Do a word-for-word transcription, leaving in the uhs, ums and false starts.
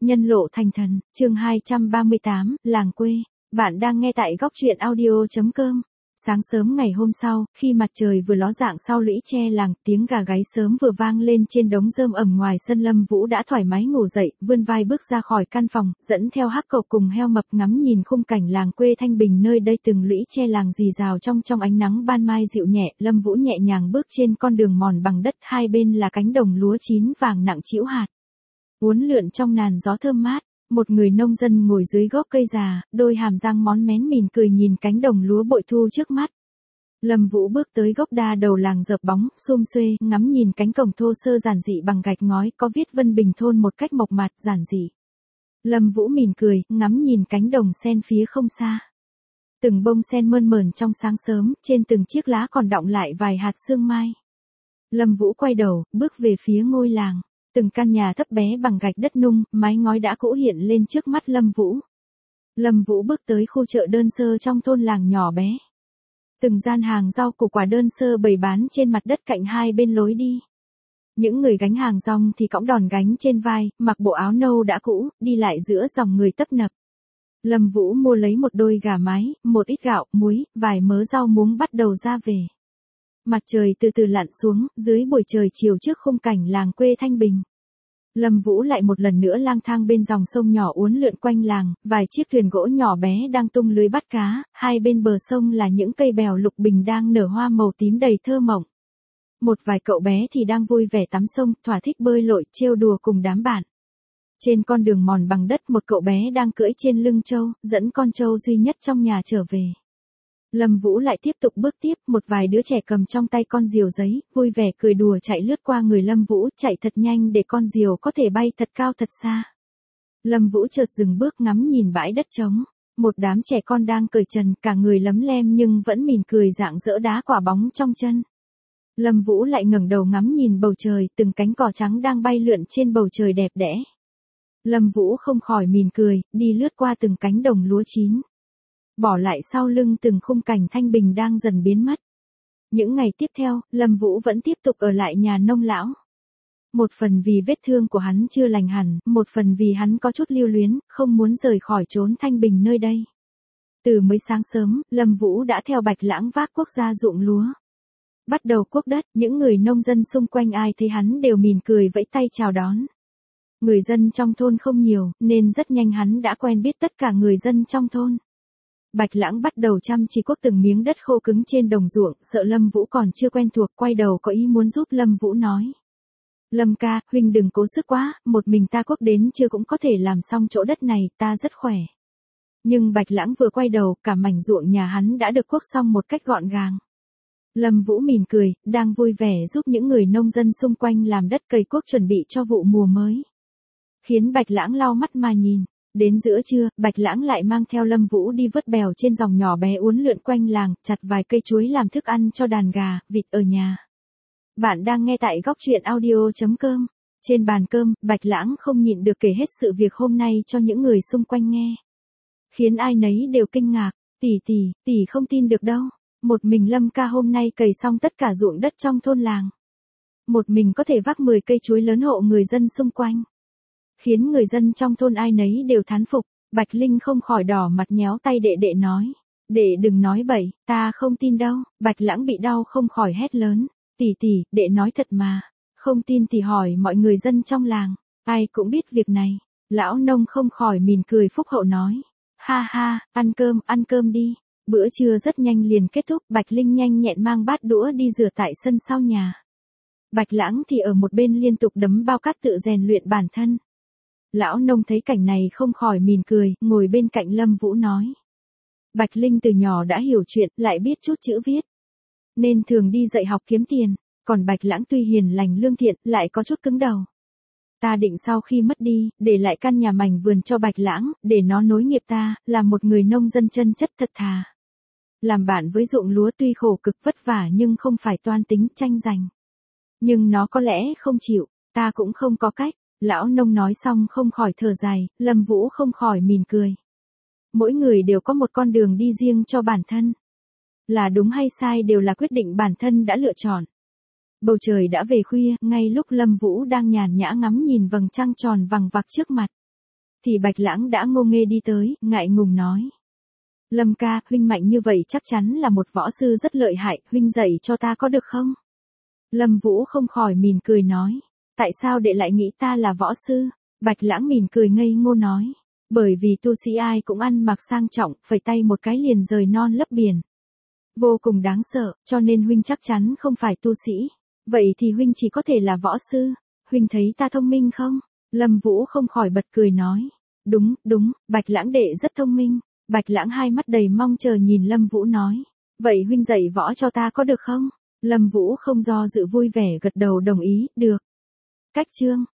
Nhân lộ thành thần, chương hai trăm ba mươi tám, làng quê. Bạn đang nghe tại góc truyện audio chấm com. Sáng sớm ngày hôm sau, khi mặt trời vừa ló dạng sau lũy tre làng, tiếng gà gáy sớm vừa vang lên trên đống rơm ẩm ngoài sân. Lâm Vũ đã thoải mái ngủ dậy, vươn vai bước ra khỏi căn phòng, dẫn theo Hắc Cậu cùng heo mập ngắm nhìn khung cảnh làng quê thanh bình nơi đây. Từng lũy tre làng rì rào trong trong ánh nắng ban mai dịu nhẹ. Lâm Vũ nhẹ nhàng bước trên con đường mòn bằng đất, hai bên là cánh đồng lúa chín vàng nặng trĩu hạt, uốn lượn trong làn gió thơm mát. Một người nông dân ngồi dưới gốc cây già, đôi hàm răng món mén mỉm cười nhìn cánh đồng lúa bội thu trước mắt. Lâm Vũ bước tới gốc đa đầu làng dợp bóng, xum xuê, ngắm nhìn cánh cổng thô sơ giản dị bằng gạch ngói, có viết Vân Bình thôn một cách mộc mạc giản dị. Lâm Vũ mỉm cười, ngắm nhìn cánh đồng sen phía không xa. Từng bông sen mơn mởn trong sáng sớm, trên từng chiếc lá còn đọng lại vài hạt sương mai. Lâm Vũ quay đầu, bước về phía ngôi làng. Từng căn nhà thấp bé bằng gạch đất nung, mái ngói đã cũ hiện lên trước mắt Lâm Vũ. Lâm Vũ bước tới khu chợ đơn sơ trong thôn làng nhỏ bé. Từng gian hàng rau củ quả đơn sơ bày bán trên mặt đất cạnh hai bên lối đi. Những người gánh hàng rong thì cõng đòn gánh trên vai, mặc bộ áo nâu đã cũ, đi lại giữa dòng người tấp nập. Lâm Vũ mua lấy một đôi gà mái, một ít gạo, muối, vài mớ rau muống bắt đầu ra về. Mặt trời từ từ lặn xuống, dưới buổi trời chiều trước khung cảnh làng quê thanh bình. Lâm Vũ lại một lần nữa lang thang bên dòng sông nhỏ uốn lượn quanh làng, vài chiếc thuyền gỗ nhỏ bé đang tung lưới bắt cá, hai bên bờ sông là những cây bèo lục bình đang nở hoa màu tím đầy thơ mộng. Một vài cậu bé thì đang vui vẻ tắm sông, thỏa thích bơi lội, trêu đùa cùng đám bạn. Trên con đường mòn bằng đất, một cậu bé đang cưỡi trên lưng trâu, dẫn con trâu duy nhất trong nhà trở về. Lâm Vũ lại tiếp tục bước tiếp, một vài đứa trẻ cầm trong tay con diều giấy, vui vẻ cười đùa chạy lướt qua người Lâm Vũ, chạy thật nhanh để con diều có thể bay thật cao thật xa. Lâm Vũ chợt dừng bước ngắm nhìn bãi đất trống, một đám trẻ con đang cởi trần, cả người lấm lem nhưng vẫn mỉm cười rạng rỡ đá quả bóng trong chân. Lâm Vũ lại ngẩng đầu ngắm nhìn bầu trời, từng cánh cò trắng đang bay lượn trên bầu trời đẹp đẽ. Lâm Vũ không khỏi mỉm cười, đi lướt qua từng cánh đồng lúa chín, bỏ lại sau lưng từng khung cảnh thanh bình đang dần biến mất. Những ngày tiếp theo, Lâm Vũ vẫn tiếp tục ở lại nhà nông lão. Một phần vì vết thương của hắn chưa lành hẳn, một phần vì hắn có chút lưu luyến, không muốn rời khỏi chốn thanh bình nơi đây. Từ mới sáng sớm, Lâm Vũ đã theo Bạch Lãng vác cuốc ra ruộng lúa. Bắt đầu cuốc đất, những người nông dân xung quanh ai thấy hắn đều mỉm cười vẫy tay chào đón. Người dân trong thôn không nhiều, nên rất nhanh hắn đã quen biết tất cả người dân trong thôn. Bạch Lãng bắt đầu chăm chỉ cuốc từng miếng đất khô cứng trên đồng ruộng, sợ Lâm Vũ còn chưa quen thuộc, quay đầu có ý muốn giúp Lâm Vũ nói. Lâm ca, huynh đừng cố sức quá, một mình ta cuốc đến chưa cũng có thể làm xong chỗ đất này, ta rất khỏe. Nhưng Bạch Lãng vừa quay đầu, cả mảnh ruộng nhà hắn đã được cuốc xong một cách gọn gàng. Lâm Vũ mỉm cười, đang vui vẻ giúp những người nông dân xung quanh làm đất cày cuốc chuẩn bị cho vụ mùa mới. Khiến Bạch Lãng lau mắt mà nhìn. Đến giữa trưa, Bạch Lãng lại mang theo Lâm Vũ đi vớt bèo trên dòng nhỏ bé uốn lượn quanh làng, chặt vài cây chuối làm thức ăn cho đàn gà, vịt ở nhà. Bạn đang nghe tại góc truyện audio chấm com. Trên bàn cơm, Bạch Lãng không nhịn được kể hết sự việc hôm nay cho những người xung quanh nghe. Khiến ai nấy đều kinh ngạc, tỷ tỷ, tỷ không tin được đâu. Một mình Lâm ca hôm nay cày xong tất cả ruộng đất trong thôn làng. Một mình có thể vác mười cây chuối lớn hộ người dân xung quanh. Khiến người dân trong thôn ai nấy đều thán phục. Bạch Linh không khỏi đỏ mặt nhéo tay đệ đệ nói. Đệ đừng nói bậy, ta không tin đâu. Bạch Lãng bị đau không khỏi hét lớn. Tỷ tỷ, đệ nói thật mà. Không tin thì hỏi mọi người dân trong làng. Ai cũng biết việc này. Lão nông không khỏi mỉm cười phúc hậu nói. Ha ha, ăn cơm, ăn cơm đi. Bữa trưa rất nhanh liền kết thúc. Bạch Linh nhanh nhẹn mang bát đũa đi rửa tại sân sau nhà. Bạch Lãng thì ở một bên liên tục đấm bao cát tự rèn luyện bản thân. Lão nông thấy cảnh này không khỏi mỉm cười, ngồi bên cạnh Lâm Vũ nói. Bạch Linh từ nhỏ đã hiểu chuyện, lại biết chút chữ viết. Nên thường đi dạy học kiếm tiền, còn Bạch Lãng tuy hiền lành lương thiện, lại có chút cứng đầu. Ta định sau khi mất đi, để lại căn nhà mảnh vườn cho Bạch Lãng, để nó nối nghiệp ta, là một người nông dân chân chất thật thà. Làm bạn với ruộng lúa tuy khổ cực vất vả nhưng không phải toan tính tranh giành. Nhưng nó có lẽ không chịu, ta cũng không có cách. Lão nông nói xong không khỏi thở dài, Lâm Vũ không khỏi mỉm cười. Mỗi người đều có một con đường đi riêng cho bản thân. Là đúng hay sai đều là quyết định bản thân đã lựa chọn. Bầu trời đã về khuya, ngay lúc Lâm Vũ đang nhàn nhã ngắm nhìn vầng trăng tròn vằng vặc trước mặt. thì Bạch Lãng đã ngô nghê đi tới, ngại ngùng nói. Lâm ca, huynh mạnh như vậy chắc chắn là một võ sư rất lợi hại, huynh dạy cho ta có được không? Lâm Vũ không khỏi mỉm cười nói. Tại sao đệ lại nghĩ ta là võ sư? Bạch Lãng mỉm cười ngây ngô nói. Bởi vì tu sĩ ai cũng ăn mặc sang trọng, phẩy tay một cái liền rời non lấp biển. Vô cùng đáng sợ, cho nên huynh chắc chắn không phải tu sĩ. Vậy thì huynh chỉ có thể là võ sư. Huynh thấy ta thông minh không? Lâm Vũ không khỏi bật cười nói. Đúng, đúng, Bạch Lãng đệ rất thông minh. Bạch Lãng hai mắt đầy mong chờ nhìn Lâm Vũ nói. Vậy huynh dạy võ cho ta có được không? Lâm Vũ không do dự vui vẻ gật đầu đồng ý, được. Cách chương